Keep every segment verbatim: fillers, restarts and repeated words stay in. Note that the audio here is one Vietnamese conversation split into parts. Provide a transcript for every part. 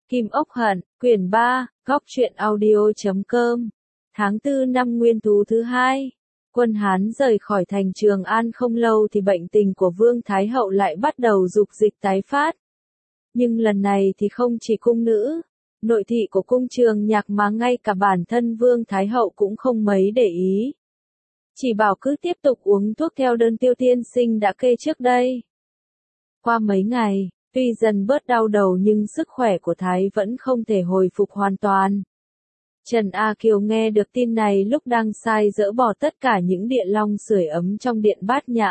Kim Ốc Hận, quyển ba, góc truyện audio chấm com. Tháng tư năm Nguyên Tú thứ hai, quân Hán rời khỏi thành Trường An không lâu thì bệnh tình của Vương Thái Hậu lại bắt đầu dục dịch tái phát. Nhưng lần này thì không chỉ cung nữ, nội thị của cung Trường Nhạc mà ngay cả bản thân Vương Thái Hậu cũng không mấy để ý. Chỉ bảo cứ tiếp tục uống thuốc theo đơn Tiêu tiên sinh đã kê trước đây. Qua mấy ngày, tuy dần bớt đau đầu nhưng sức khỏe của Thái vẫn không thể hồi phục hoàn toàn. Trần A Kiều nghe được tin này lúc đang sai dỡ bỏ tất cả những điện long sưởi ấm trong điện Bát Nhã.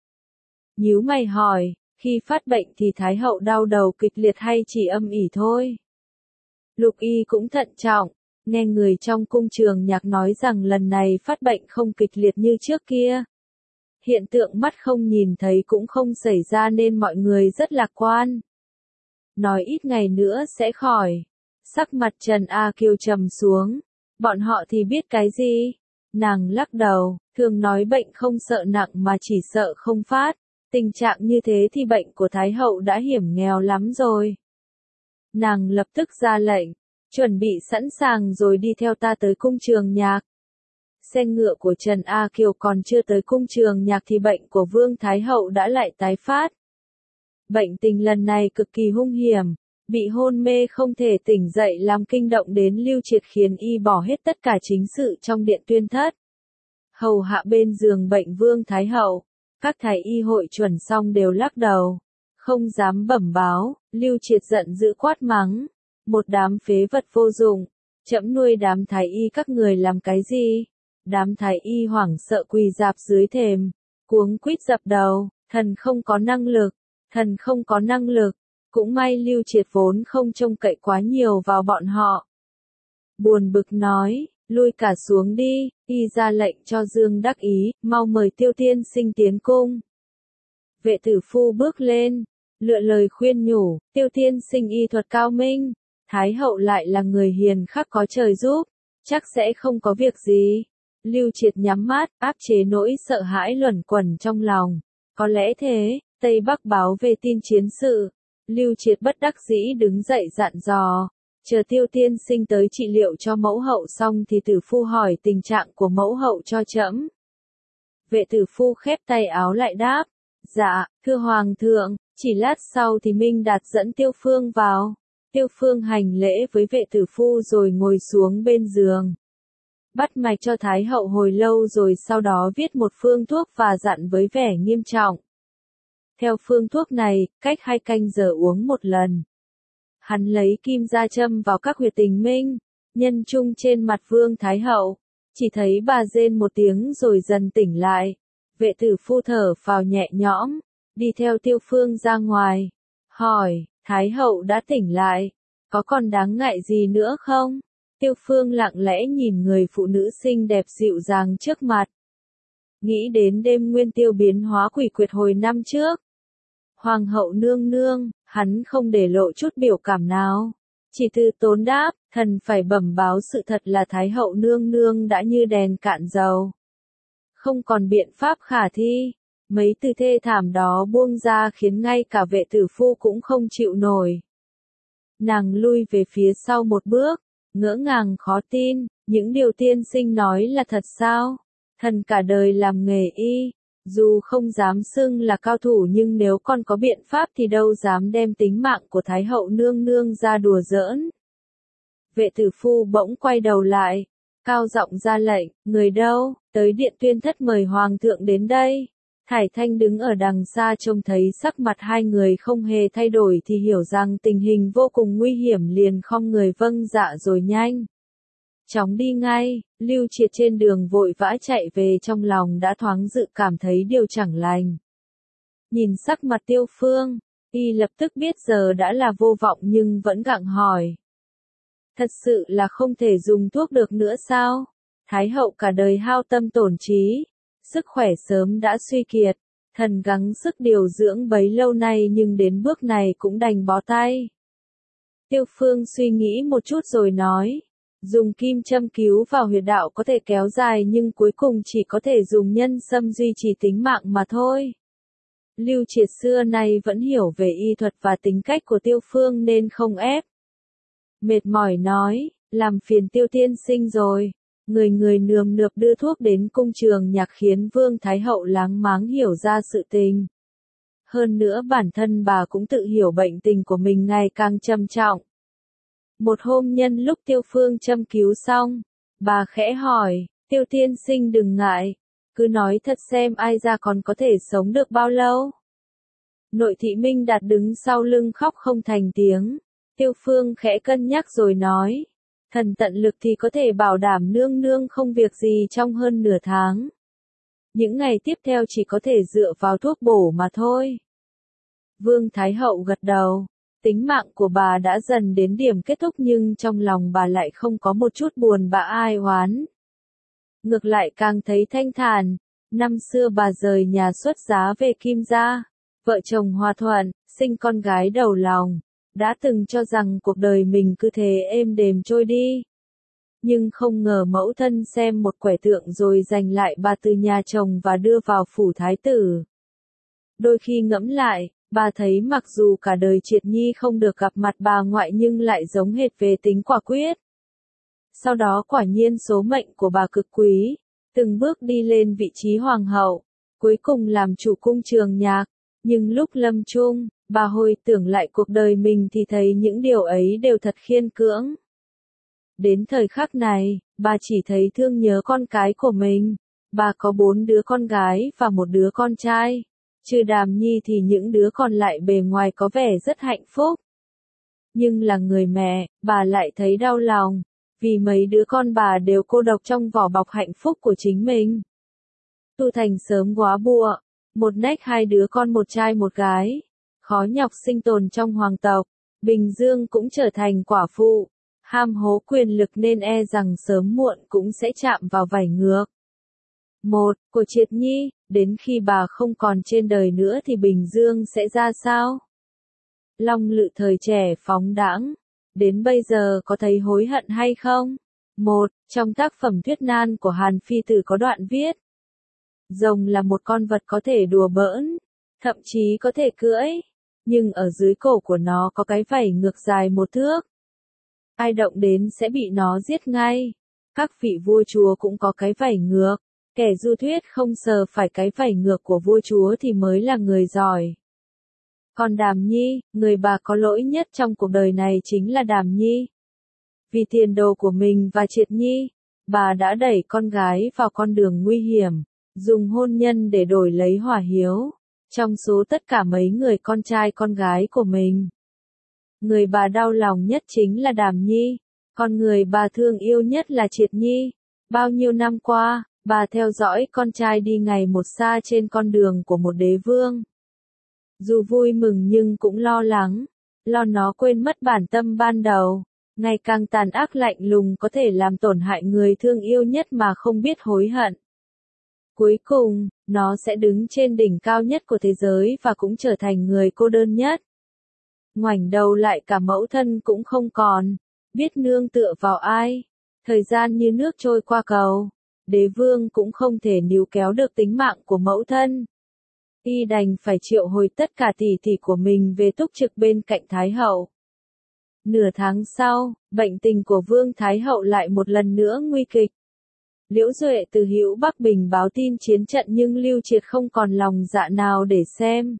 Nhíu mày hỏi, khi phát bệnh thì Thái Hậu đau đầu kịch liệt hay chỉ âm ỉ thôi? Lục Y cũng thận trọng, nghe người trong cung Trường Nhạc nói rằng lần này phát bệnh không kịch liệt như trước kia. Hiện tượng mắt không nhìn thấy cũng không xảy ra nên mọi người rất lạc quan. Nói ít ngày nữa sẽ khỏi. Sắc mặt Trần A Kiều trầm xuống. Bọn họ thì biết cái gì? Nàng lắc đầu, thường nói bệnh không sợ nặng mà chỉ sợ không phát. Tình trạng như thế thì bệnh của Thái Hậu đã hiểm nghèo lắm rồi. Nàng lập tức ra lệnh, chuẩn bị sẵn sàng rồi đi theo ta tới cung Trường Nhạc. Xe ngựa của Trần A Kiều còn chưa tới cung Trường Nhạc thì bệnh của Vương Thái Hậu đã lại tái phát. Bệnh tình lần này cực kỳ hung hiểm, bị hôn mê không thể tỉnh dậy làm kinh động đến Lưu Triệt khiến y bỏ hết tất cả chính sự trong điện tuyên thất. Hầu hạ bên giường bệnh Vương Thái Hậu, các thái y hội chuẩn xong đều lắc đầu, không dám bẩm báo. Lưu Triệt giận dữ quát mắng, một đám phế vật vô dụng, trẫm nuôi đám thái y các người làm cái gì? Đám thái y hoảng sợ quỳ rạp dưới thềm, cuống quýt dập đầu, thần không có năng lực, thần không có năng lực. Cũng may Lưu Triệt vốn không trông cậy quá nhiều vào bọn họ. Buồn bực nói, lui cả xuống đi, y ra lệnh cho Dương Đắc Ý, mau mời Tiêu tiên sinh tiến cung. Vệ tử phu bước lên, lựa lời khuyên nhủ, Tiêu tiên sinh y thuật cao minh, Thái Hậu lại là người hiền khắc có trời giúp, chắc sẽ không có việc gì. Lưu Triệt nhắm mắt, áp chế nỗi sợ hãi luẩn quẩn trong lòng. Có lẽ thế, Tây Bắc báo về tin chiến sự. Lưu Triệt bất đắc dĩ đứng dậy dặn dò, chờ Tiêu tiên sinh tới trị liệu cho mẫu hậu xong thì tử phu hỏi tình trạng của mẫu hậu cho trẫm. Vệ tử phu khép tay áo lại đáp, dạ, thưa Hoàng thượng. Chỉ lát sau thì Minh Đạt dẫn Tiêu Phương vào. Tiêu Phương hành lễ với vệ tử phu rồi ngồi xuống bên giường. Bắt mạch cho Thái Hậu hồi lâu rồi sau đó viết một phương thuốc và dặn với vẻ nghiêm trọng. Theo phương thuốc này, cách hai canh giờ uống một lần. Hắn lấy kim ra châm vào các huyệt tình minh, nhân trung trên mặt Vương Thái Hậu. Chỉ thấy bà rên một tiếng rồi dần tỉnh lại. Vệ tử phu thở phào nhẹ nhõm, đi theo Tiêu Phương ra ngoài. Hỏi, Thái Hậu đã tỉnh lại, có còn đáng ngại gì nữa không? Tiêu Phương lặng lẽ nhìn người phụ nữ xinh đẹp dịu dàng trước mặt. Nghĩ đến đêm nguyên tiêu biến hóa quỷ quyệt hồi năm trước. Hoàng hậu nương nương, hắn không để lộ chút biểu cảm nào. Chỉ từ tốn đáp, thần phải bẩm báo sự thật là Thái hậu nương nương đã như đèn cạn dầu. Không còn biện pháp khả thi. Mấy từ thê thảm đó buông ra khiến ngay cả vệ tử phu cũng không chịu nổi. Nàng lui về phía sau một bước, ngỡ ngàng khó tin, những điều tiên sinh nói là thật sao? Thần cả đời làm nghề y, dù không dám xưng là cao thủ nhưng nếu con có biện pháp thì đâu dám đem tính mạng của Thái hậu nương nương ra đùa giỡn. Vệ tử phu bỗng quay đầu lại, cao giọng ra lệnh, người đâu, tới điện tuyên thất mời Hoàng thượng đến đây. Thải Thanh đứng ở đằng xa trông thấy sắc mặt hai người không hề thay đổi thì hiểu rằng tình hình vô cùng nguy hiểm liền khom người vâng dạ rồi nhanh chóng đi ngay. Lưu Triệt trên đường vội vã chạy về trong lòng đã thoáng dự cảm thấy điều chẳng lành. Nhìn sắc mặt Tiêu Phương, y lập tức biết giờ đã là vô vọng nhưng vẫn gặng hỏi. Thật sự là không thể dùng thuốc được nữa sao? Thái hậu cả đời hao tâm tổn trí, sức khỏe sớm đã suy kiệt, thần gắng sức điều dưỡng bấy lâu nay nhưng đến bước này cũng đành bó tay. Tiêu Phương suy nghĩ một chút rồi nói, dùng kim châm cứu vào huyệt đạo có thể kéo dài nhưng cuối cùng chỉ có thể dùng nhân sâm duy trì tính mạng mà thôi. Lưu Triệt xưa nay vẫn hiểu về y thuật và tính cách của Tiêu Phương nên không ép. Mệt mỏi nói, làm phiền Tiêu tiên sinh rồi. Người người nườm nượp đưa thuốc đến cung trường nhạc khiến Vương Thái Hậu láng máng hiểu ra sự tình. Hơn nữa bản thân bà cũng tự hiểu bệnh tình của mình ngày càng trầm trọng. Một hôm nhân lúc Tiêu Phương châm cứu xong, bà khẽ hỏi, Tiêu tiên sinh đừng ngại, cứ nói thật xem ai ra còn có thể sống được bao lâu. Nội thị Minh Đạt đứng sau lưng khóc không thành tiếng. Tiêu Phương khẽ cân nhắc rồi nói, thần tận lực thì có thể bảo đảm nương nương không việc gì trong hơn nửa tháng. Những ngày tiếp theo chỉ có thể dựa vào thuốc bổ mà thôi. Vương Thái Hậu gật đầu, tính mạng của bà đã dần đến điểm kết thúc nhưng trong lòng bà lại không có một chút buồn bã ai oán. Ngược lại càng thấy thanh thản, năm xưa bà rời nhà xuất giá về Kim gia, vợ chồng hòa thuận, sinh con gái đầu lòng. Đã từng cho rằng cuộc đời mình cứ thế êm đềm trôi đi. Nhưng không ngờ mẫu thân xem một quẻ tượng rồi giành lại bà từ nhà chồng và đưa vào phủ thái tử. Đôi khi ngẫm lại, bà thấy mặc dù cả đời Triệt Nhi không được gặp mặt bà ngoại nhưng lại giống hệt về tính quả quyết. Sau đó quả nhiên số mệnh của bà cực quý, từng bước đi lên vị trí hoàng hậu, cuối cùng làm chủ cung trường nhạc, nhưng lúc lâm chung, bà hồi tưởng lại cuộc đời mình thì thấy những điều ấy đều thật khiên cưỡng. Đến thời khắc này, bà chỉ thấy thương nhớ con cái của mình. Bà có bốn đứa con gái và một đứa con trai. Trừ Đàm Nhi thì những đứa còn lại bề ngoài có vẻ rất hạnh phúc. Nhưng là người mẹ, bà lại thấy đau lòng. Vì mấy đứa con bà đều cô độc trong vỏ bọc hạnh phúc của chính mình. Tu Thành sớm góa bụa. Một nách hai đứa con một trai một gái. Khó nhọc sinh tồn trong hoàng tộc, Bình Dương cũng trở thành quả phụ, ham hố quyền lực nên e rằng sớm muộn cũng sẽ chạm vào vảy ngược. Một, của Triệt Nhi, đến khi bà không còn trên đời nữa thì Bình Dương sẽ ra sao? Long Lự thời trẻ phóng đãng, đến bây giờ có thấy hối hận hay không? Một, trong tác phẩm Thuyết Nan của Hàn Phi Tử có đoạn viết, rồng là một con vật có thể đùa bỡn, thậm chí có thể cưỡi. Nhưng ở dưới cổ của nó có cái vảy ngược dài một thước. Ai động đến sẽ bị nó giết ngay. Các vị vua chúa cũng có cái vảy ngược. Kẻ du thuyết không sờ phải cái vảy ngược của vua chúa thì mới là người giỏi. Còn Đàm Nhi, người bà có lỗi nhất trong cuộc đời này chính là Đàm Nhi. Vì tiền đồ của mình và Triệt Nhi, bà đã đẩy con gái vào con đường nguy hiểm, dùng hôn nhân để đổi lấy hỏa hiếu. Trong số tất cả mấy người con trai con gái của mình, người bà đau lòng nhất chính là Đàm Nhi, còn người bà thương yêu nhất là Triệt Nhi. Bao nhiêu năm qua, bà theo dõi con trai đi ngày một xa trên con đường của một đế vương. Dù vui mừng nhưng cũng lo lắng, lo nó quên mất bản tâm ban đầu, ngày càng tàn ác lạnh lùng có thể làm tổn hại người thương yêu nhất mà không biết hối hận. Cuối cùng, nó sẽ đứng trên đỉnh cao nhất của thế giới và cũng trở thành người cô đơn nhất. Ngoảnh đầu lại cả mẫu thân cũng không còn, biết nương tựa vào ai. Thời gian như nước trôi qua cầu, đế vương cũng không thể níu kéo được tính mạng của mẫu thân. Y đành phải triệu hồi tất cả tỷ tỷ của mình về túc trực bên cạnh Thái Hậu. Nửa tháng sau, bệnh tình của Vương Thái Hậu lại một lần nữa nguy kịch. Liễu Duệ từ Hữu Bắc Bình báo tin chiến trận nhưng Lưu Triệt không còn lòng dạ nào để xem.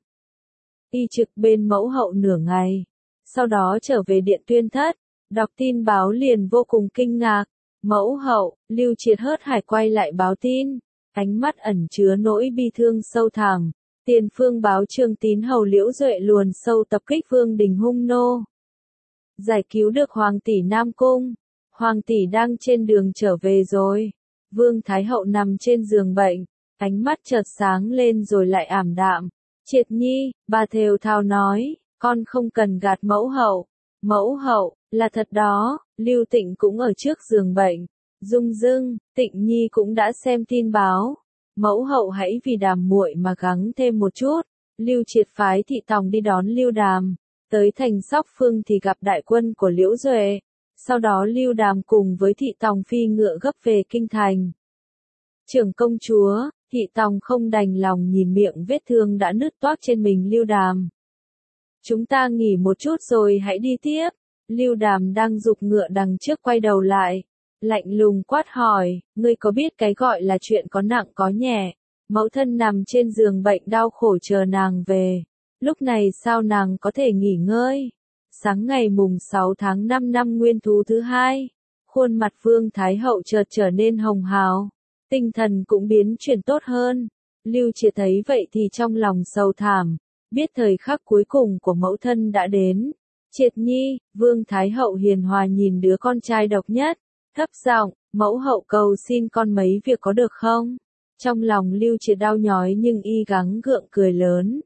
Y trực bên mẫu hậu nửa ngày, sau đó trở về điện tuyên thất, đọc tin báo liền vô cùng kinh ngạc. Mẫu hậu, Lưu Triệt hớt hải quay lại báo tin, ánh mắt ẩn chứa nỗi bi thương sâu thẳm. Tiền phương báo Trương Tín hầu Liễu Duệ luồn sâu tập kích Vương Đình hung nô. Giải cứu được Hoàng tỷ Nam Cung. Hoàng tỷ đang trên đường trở về rồi. Vương Thái Hậu nằm trên giường bệnh, ánh mắt chợt sáng lên rồi lại ảm đạm. Triệt Nhi, bà thều thào nói, con không cần gạt mẫu hậu. Mẫu hậu, là thật đó, Lưu Tịnh cũng ở trước giường bệnh. Dung dưng, Tịnh Nhi cũng đã xem tin báo. Mẫu hậu hãy vì Đàm muội mà gắng thêm một chút. Lưu Triệt phái thị tòng đi đón Lưu Đàm, tới thành Sóc Phương thì gặp đại quân của Liễu Duệ. Sau đó Lưu Đàm cùng với thị tòng phi ngựa gấp về kinh thành. Trưởng công chúa, thị tòng không đành lòng nhìn miệng vết thương đã nứt toác trên mình Lưu Đàm. Chúng ta nghỉ một chút rồi hãy đi tiếp. Lưu Đàm đang giục ngựa đằng trước quay đầu lại, lạnh lùng quát hỏi, ngươi có biết cái gọi là chuyện có nặng có nhẹ, mẫu thân nằm trên giường bệnh đau khổ chờ nàng về, lúc này sao nàng có thể nghỉ ngơi? Sáng ngày mùng sáu tháng năm năm Nguyên Thú thứ hai, khuôn mặt Vương Thái Hậu chợt trở nên hồng hào, tinh thần cũng biến chuyển tốt hơn. Lưu Triệt thấy vậy thì trong lòng sầu thảm, biết thời khắc cuối cùng của mẫu thân đã đến. Triệt nhi, Vương Thái Hậu hiền hòa nhìn đứa con trai độc nhất, thấp giọng, mẫu hậu cầu xin con mấy việc có được không? Trong lòng Lưu Triệt đau nhói nhưng y gắng gượng cười lớn.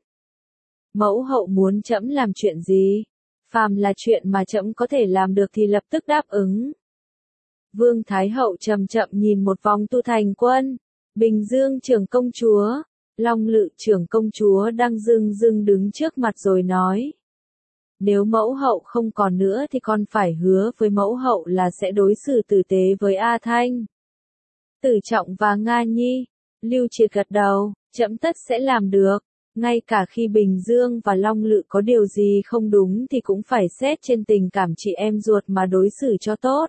Mẫu hậu muốn trẫm làm chuyện gì? Phàm là chuyện mà trẫm có thể làm được thì lập tức đáp ứng. Vương Thái Hậu chậm chậm nhìn một vòng Tu Thành Quân, Bình Dương trưởng công chúa, Long Lự trưởng công chúa đang dưng dưng đứng trước mặt rồi nói. Nếu mẫu hậu không còn nữa thì con phải hứa với mẫu hậu là sẽ đối xử tử tế với A Thanh, Tử Trọng và Nga Nhi. Lưu Triệt gật đầu, trẫm tất sẽ làm được. Ngay cả khi Bình Dương và Long Lự có điều gì không đúng thì cũng phải xét trên tình cảm chị em ruột mà đối xử cho tốt.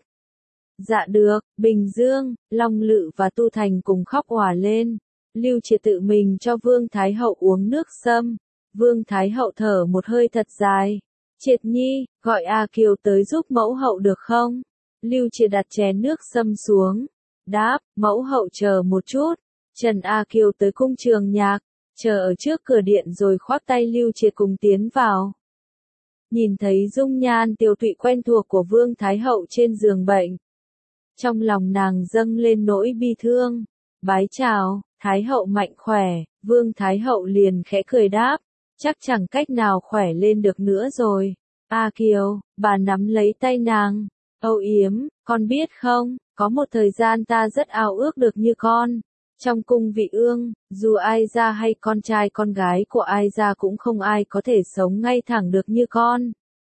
Dạ được, Bình Dương, Long Lự và Tu Thành cùng khóc òa lên. Lưu Triệt tự mình cho Vương Thái Hậu uống nước sâm. Vương Thái Hậu thở một hơi thật dài. Triệt nhi, gọi A Kiều tới giúp mẫu hậu được không? Lưu Triệt đặt chén nước sâm xuống. Đáp, mẫu hậu chờ một chút. Trần A Kiều tới cung Trường Nhạc, chờ ở trước cửa điện rồi khoác tay Lưu Triệt cùng tiến vào. Nhìn thấy dung nhan tiều tụy quen thuộc của Vương Thái Hậu trên giường bệnh, trong lòng nàng dâng lên nỗi bi thương. Bái chào, Thái Hậu mạnh khỏe. Vương Thái Hậu liền khẽ cười đáp, chắc chẳng cách nào khỏe lên được nữa rồi. A Kiều, bà nắm lấy tay nàng, âu yếm, con biết không, có một thời gian ta rất ao ước được như con. Trong cung vị ương, dù ai ra hay con trai con gái của ai ra cũng không ai có thể sống ngay thẳng được như con.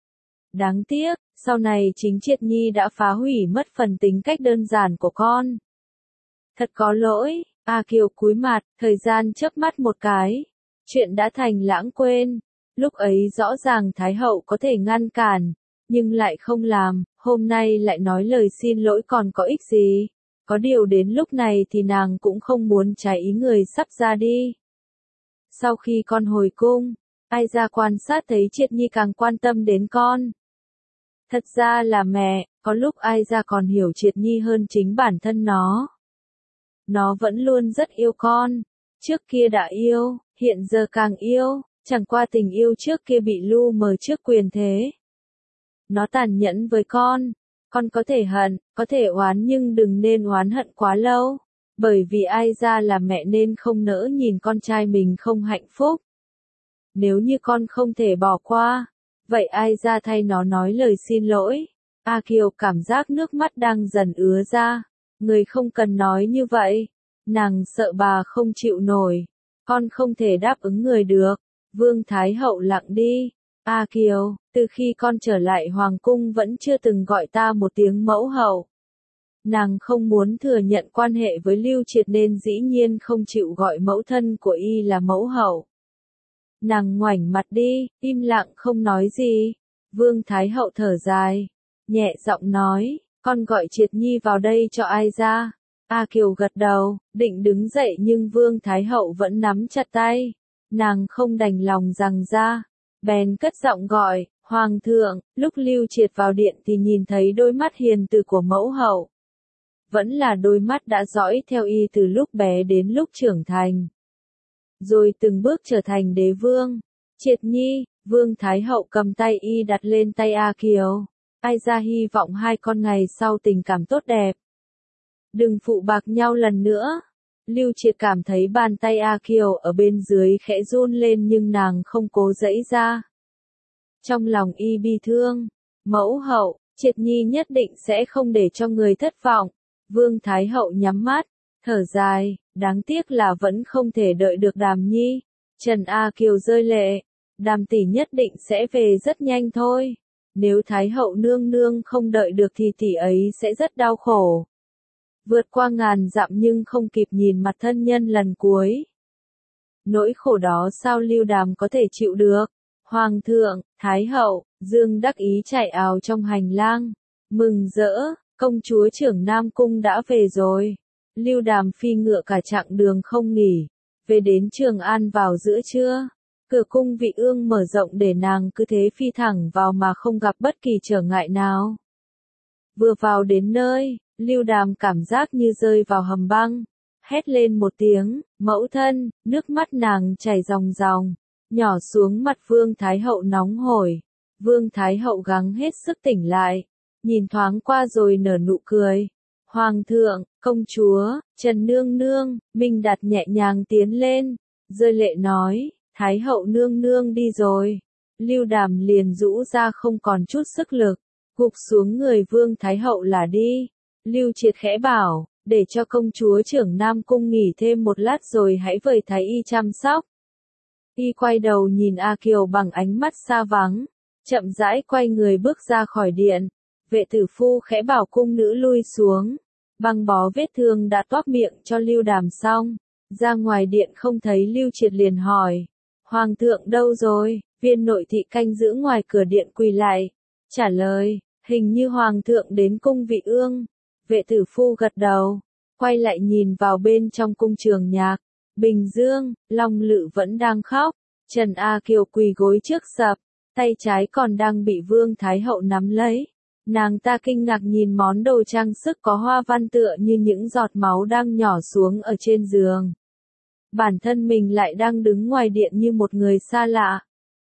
Đáng tiếc, sau này chính Triệt nhi đã phá hủy mất phần tính cách đơn giản của con. Thật có lỗi. A Kiều cúi mặt, thời gian chớp mắt một cái. Chuyện đã thành lãng quên. Lúc ấy rõ ràng Thái Hậu có thể ngăn cản, nhưng lại không làm, hôm nay lại nói lời xin lỗi còn có ích gì. Có điều đến lúc này thì nàng cũng không muốn trái ý người sắp ra đi. Sau khi con hồi cung, ai ra quan sát thấy Triệt nhi càng quan tâm đến con. Thật ra là mẹ, có lúc ai ra còn hiểu Triệt nhi hơn chính bản thân nó. Nó vẫn luôn rất yêu con, trước kia đã yêu, hiện giờ càng yêu, chẳng qua tình yêu trước kia bị lu mờ trước quyền thế. Nó tàn nhẫn với con, con có thể hận, có thể oán nhưng đừng nên oán hận quá lâu, bởi vì ai ra là mẹ nên không nỡ nhìn con trai mình không hạnh phúc. Nếu như con không thể bỏ qua, vậy ai ra thay nó nói lời xin lỗi. A Kiều cảm giác nước mắt đang dần ứa ra. Người không cần nói như vậy. Nàng sợ bà không chịu nổi. Con không thể đáp ứng người được. Vương Thái Hậu lặng đi. A Kiều, từ khi con trở lại Hoàng cung vẫn chưa từng gọi ta một tiếng mẫu hậu. Nàng không muốn thừa nhận quan hệ với Lưu Triệt nên dĩ nhiên không chịu gọi mẫu thân của y là mẫu hậu. Nàng ngoảnh mặt đi, im lặng không nói gì. Vương Thái Hậu thở dài, nhẹ giọng nói, con gọi Triệt nhi vào đây cho ai ra. A Kiều gật đầu, định đứng dậy nhưng Vương Thái Hậu vẫn nắm chặt tay. Nàng không đành lòng rằng ra, bèn cất giọng gọi, Hoàng thượng. Lúc Lưu Triệt vào điện thì nhìn thấy đôi mắt hiền từ của mẫu hậu. Vẫn là đôi mắt đã dõi theo y từ lúc bé đến lúc trưởng thành. Rồi từng bước trở thành đế vương. Triệt nhi, Vương Thái Hậu cầm tay y đặt lên tay A Kiều. Ai ra hy vọng hai con ngày sau tình cảm tốt đẹp. Đừng phụ bạc nhau lần nữa. Lưu Triệt cảm thấy bàn tay A Kiều ở bên dưới khẽ run lên nhưng nàng không cố giãy ra. Trong lòng y bi thương. Mẫu hậu, Triệt nhi nhất định sẽ không để cho người thất vọng. Vương Thái Hậu nhắm mắt, thở dài, đáng tiếc là vẫn không thể đợi được Đàm nhi. Trần A Kiều rơi lệ. Đàm tỷ nhất định sẽ về rất nhanh thôi. Nếu Thái Hậu nương nương không đợi được thì tỷ ấy sẽ rất đau khổ. Vượt qua ngàn dặm nhưng không kịp nhìn mặt thân nhân lần cuối. Nỗi khổ đó sao Lưu Đàm có thể chịu được? Hoàng thượng, Thái hậu, Dương đắc ý chạy ào trong hành lang. Mừng rỡ, công chúa trưởng Nam Cung đã về rồi. Lưu Đàm phi ngựa cả chặng đường không nghỉ. Về đến Trường An vào giữa trưa. Cửa cung Vị Ương mở rộng để nàng cứ thế phi thẳng vào mà không gặp bất kỳ trở ngại nào. Vừa vào đến nơi, Lưu Đàm cảm giác như rơi vào hầm băng. Hét lên một tiếng, mẫu thân, nước mắt nàng chảy ròng ròng, nhỏ xuống mặt Vương Thái hậu nóng hổi. Vương Thái hậu gắng hết sức tỉnh lại, nhìn thoáng qua rồi nở nụ cười. Hoàng thượng, công chúa, Trần nương nương, Minh Đạt nhẹ nhàng tiến lên, rơi lệ nói, Thái hậu nương nương đi rồi. Lưu Đàm liền rũ ra không còn chút sức lực, gục xuống người Vương Thái hậu là đi. Lưu Triệt khẽ bảo, để cho công chúa trưởng Nam Cung nghỉ thêm một lát rồi hãy vời Thái y chăm sóc. Y quay đầu nhìn A Kiều bằng ánh mắt xa vắng, chậm rãi quay người bước ra khỏi điện. Vệ tử phu khẽ bảo cung nữ lui xuống, băng bó vết thương đã toác miệng cho Lưu Đàm xong. Ra ngoài điện không thấy Lưu Triệt liền hỏi, Hoàng thượng đâu rồi? Viên nội thị canh giữ ngoài cửa điện quỳ lại, trả lời, hình như Hoàng thượng đến cung Vị Ương. Vệ tử phu gật đầu, quay lại nhìn vào bên trong cung Trường Nhạc. Bình Dương, Long Lự vẫn đang khóc, Trần A Kiều quỳ gối trước sập, tay trái còn đang bị Vương Thái hậu nắm lấy. Nàng ta kinh ngạc nhìn món đồ trang sức có hoa văn tựa như những giọt máu đang nhỏ xuống ở trên giường. Bản thân mình lại đang đứng ngoài điện như một người xa lạ.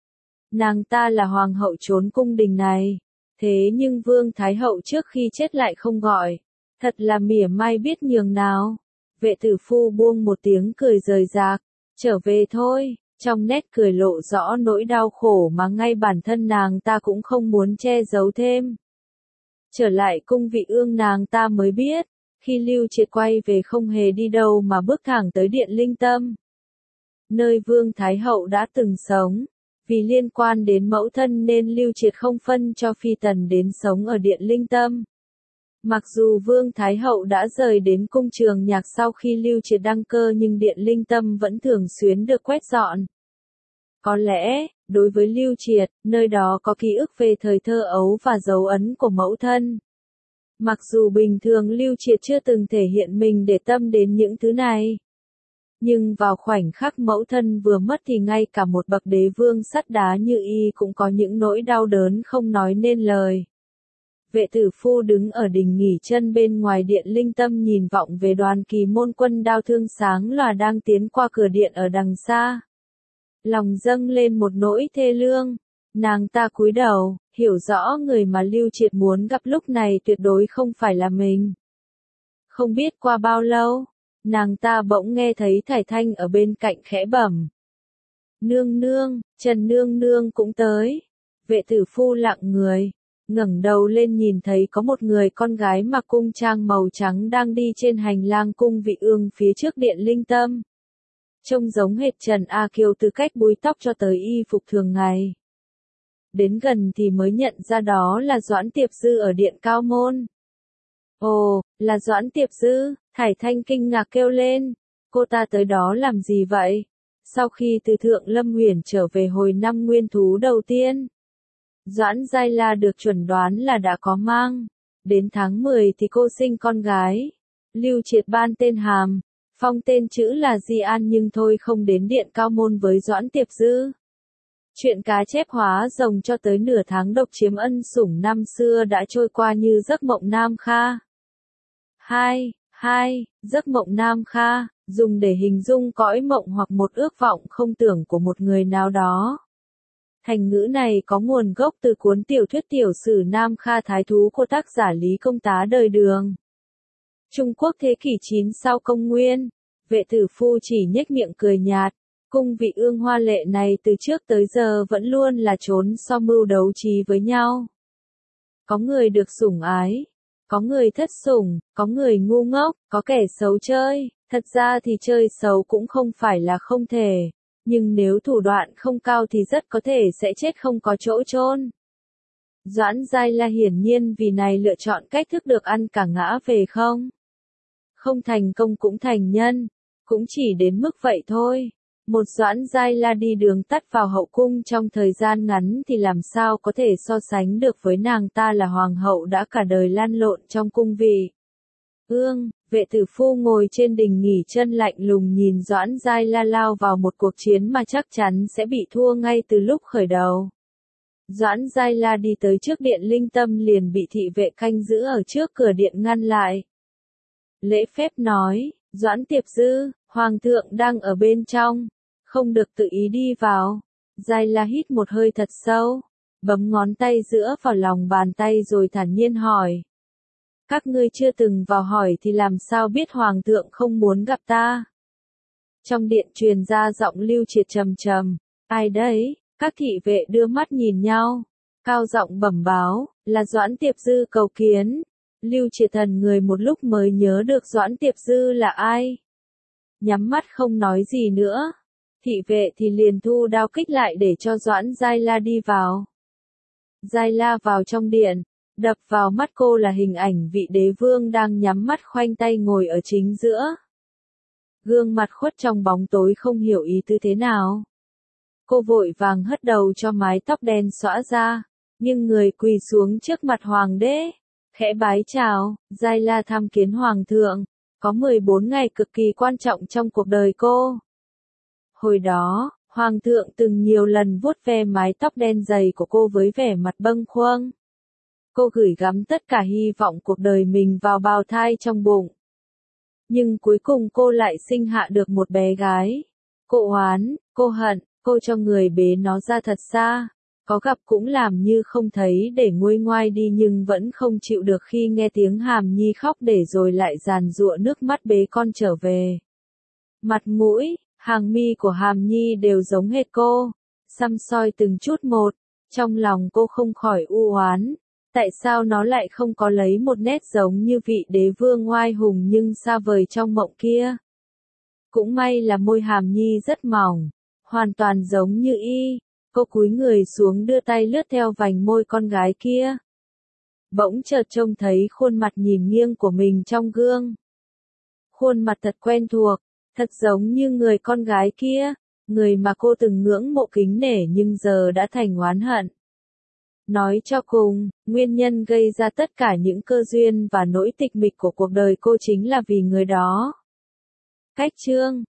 Nàng ta là hoàng hậu trốn cung đình này, thế nhưng Vương Thái hậu trước khi chết lại không gọi, thật là mỉa mai biết nhường nào. Vệ tử phu buông một tiếng cười rời rạc, trở về thôi, trong nét cười lộ rõ nỗi đau khổ mà ngay bản thân nàng ta cũng không muốn che giấu thêm. Trở lại cung Vị Ương nàng ta mới biết, khi Lưu Triệt quay về không hề đi đâu mà bước thẳng tới điện Linh Tâm. Nơi Vương Thái hậu đã từng sống, vì liên quan đến mẫu thân nên Lưu Triệt không phân cho phi tần đến sống ở điện Linh Tâm. Mặc dù Vương Thái hậu đã rời đến cung Trường Nhạc sau khi Lưu Triệt đăng cơ nhưng điện Linh Tâm vẫn thường xuyên được quét dọn. Có lẽ, đối với Lưu Triệt, nơi đó có ký ức về thời thơ ấu và dấu ấn của mẫu thân. Mặc dù bình thường Lưu Triệt chưa từng thể hiện mình để tâm đến những thứ này. Nhưng vào khoảnh khắc mẫu thân vừa mất thì ngay cả một bậc đế vương sắt đá như y cũng có những nỗi đau đớn không nói nên lời. Vệ tử phu đứng ở đình nghỉ chân bên ngoài điện Linh Tâm nhìn vọng về đoàn kỳ môn quân đao thương sáng lòa đang tiến qua cửa điện ở đằng xa. Lòng dâng lên một nỗi thê lương, nàng ta cúi đầu, hiểu rõ người mà Lưu Triệt muốn gặp lúc này tuyệt đối không phải là mình. Không biết qua bao lâu, nàng ta bỗng nghe thấy Thải Thanh ở bên cạnh khẽ bẩm. Nương nương, Trần nương nương cũng tới. Vệ tử phu lặng người, ngẩng đầu lên nhìn thấy có một người con gái mặc cung trang màu trắng đang đi trên hành lang cung Vị Ương phía trước điện Linh Tâm. Trông giống hệt Trần A Kiều từ cách búi tóc cho tới y phục thường ngày. Đến gần thì mới nhận ra đó là Doãn Tiệp Dư ở điện Cao Môn. Ồ, là Doãn Tiệp Dư, Thải Thanh kinh ngạc kêu lên. Cô ta tới đó làm gì vậy? Sau khi từ Thượng Lâm Huyền trở về hồi năm nguyên thú đầu tiên, Doãn Giai La được chuẩn đoán là đã có mang. Đến tháng mười thì cô sinh con gái. Lưu Triệt ban tên hàm, phong tên chữ là Di An nhưng thôi không đến điện Cao Môn với Doãn Tiệp Dư. Chuyện cá chép hóa rồng cho tới nửa tháng độc chiếm ân sủng năm xưa đã trôi qua như giấc mộng Nam Kha. hai. hai. Giấc mộng Nam Kha, dùng để hình dung cõi mộng hoặc một ước vọng không tưởng của một người nào đó. Thành ngữ này có nguồn gốc từ cuốn tiểu thuyết tiểu sử Nam Kha Thái Thú của tác giả Lý Công Tá đời Đường. Trung Quốc thế kỷ chín sau công nguyên. Vệ tử phu chỉ nhếch miệng cười nhạt. Cung Vị Ương hoa lệ này từ trước tới giờ vẫn luôn là trốn so mưu đấu trí với nhau. Có người được sủng ái, có người thất sủng, có người ngu ngốc, có kẻ xấu chơi. Thật ra thì chơi xấu cũng không phải là không thể, nhưng nếu thủ đoạn không cao thì rất có thể sẽ chết không có chỗ chôn. Doãn Giai La hiển nhiên vì này lựa chọn cách thức được ăn cả ngã về không. Không thành công cũng thành nhân, cũng chỉ đến mức vậy thôi. Một Doãn Giai La đi đường tắt vào hậu cung trong thời gian ngắn thì làm sao có thể so sánh được với nàng ta là hoàng hậu đã cả đời lăn lộn trong cung vị. Ương, vệ tử phu ngồi trên đình nghỉ chân lạnh lùng nhìn Doãn Giai La lao vào một cuộc chiến mà chắc chắn sẽ bị thua ngay từ lúc khởi đầu. Doãn Giai La đi tới trước điện Linh Tâm liền bị thị vệ canh giữ ở trước cửa điện ngăn lại. Lễ phép nói, Doãn Tiệp Dư, Hoàng thượng đang ở bên trong, không được tự ý đi vào. Giai La hít một hơi thật sâu, bấm ngón tay giữa vào lòng bàn tay rồi thản nhiên hỏi. Các ngươi chưa từng vào hỏi thì làm sao biết Hoàng thượng không muốn gặp ta? Trong điện truyền ra giọng Lưu Triệt trầm trầm, ai đấy? Các thị vệ đưa mắt nhìn nhau, cao giọng bẩm báo, là Doãn Tiệp Dư cầu kiến. Lưu Triệt thần người một lúc mới nhớ được Doãn Tiệp Dư là ai. Nhắm mắt không nói gì nữa. Thị vệ thì liền thu đao kích lại để cho Doãn Giai La đi vào. Giai La vào trong điện, đập vào mắt cô là hình ảnh vị đế vương đang nhắm mắt khoanh tay ngồi ở chính giữa. Gương mặt khuất trong bóng tối không hiểu ý tứ thế nào. Cô vội vàng hất đầu cho mái tóc đen xõa ra, nhưng người quỳ xuống trước mặt hoàng đế, khẽ bái chào, Giai La tham kiến hoàng thượng, có mười bốn ngày cực kỳ quan trọng trong cuộc đời cô. Hồi đó, hoàng thượng từng nhiều lần vuốt ve mái tóc đen dày của cô với vẻ mặt bâng khuâng. Cô gửi gắm tất cả hy vọng cuộc đời mình vào bào thai trong bụng. Nhưng cuối cùng cô lại sinh hạ được một bé gái. Cô oán, cô hận, cô cho người bế nó ra thật xa. Có gặp cũng làm như không thấy để nguôi ngoai đi nhưng vẫn không chịu được khi nghe tiếng Hàm Nhi khóc để rồi lại giàn giụa nước mắt bế con trở về. Mặt mũi, hàng mi của Hàm Nhi đều giống hệt cô. Xăm soi từng chút một, trong lòng cô không khỏi u oán. Tại sao nó lại không có lấy một nét giống như vị đế vương oai hùng nhưng xa vời trong mộng kia? Cũng may là môi Hàm Nhi rất mỏng, hoàn toàn giống như y. Cô cúi người xuống đưa tay lướt theo vành môi con gái kia. Bỗng chợt trông thấy khuôn mặt nhìn nghiêng của mình trong gương. Khuôn mặt thật quen thuộc, thật giống như người con gái kia, người mà cô từng ngưỡng mộ kính nể nhưng giờ đã thành oán hận. Nói cho cùng, nguyên nhân gây ra tất cả những cơ duyên và nỗi tịch mịch của cuộc đời cô chính là vì người đó. Cách chương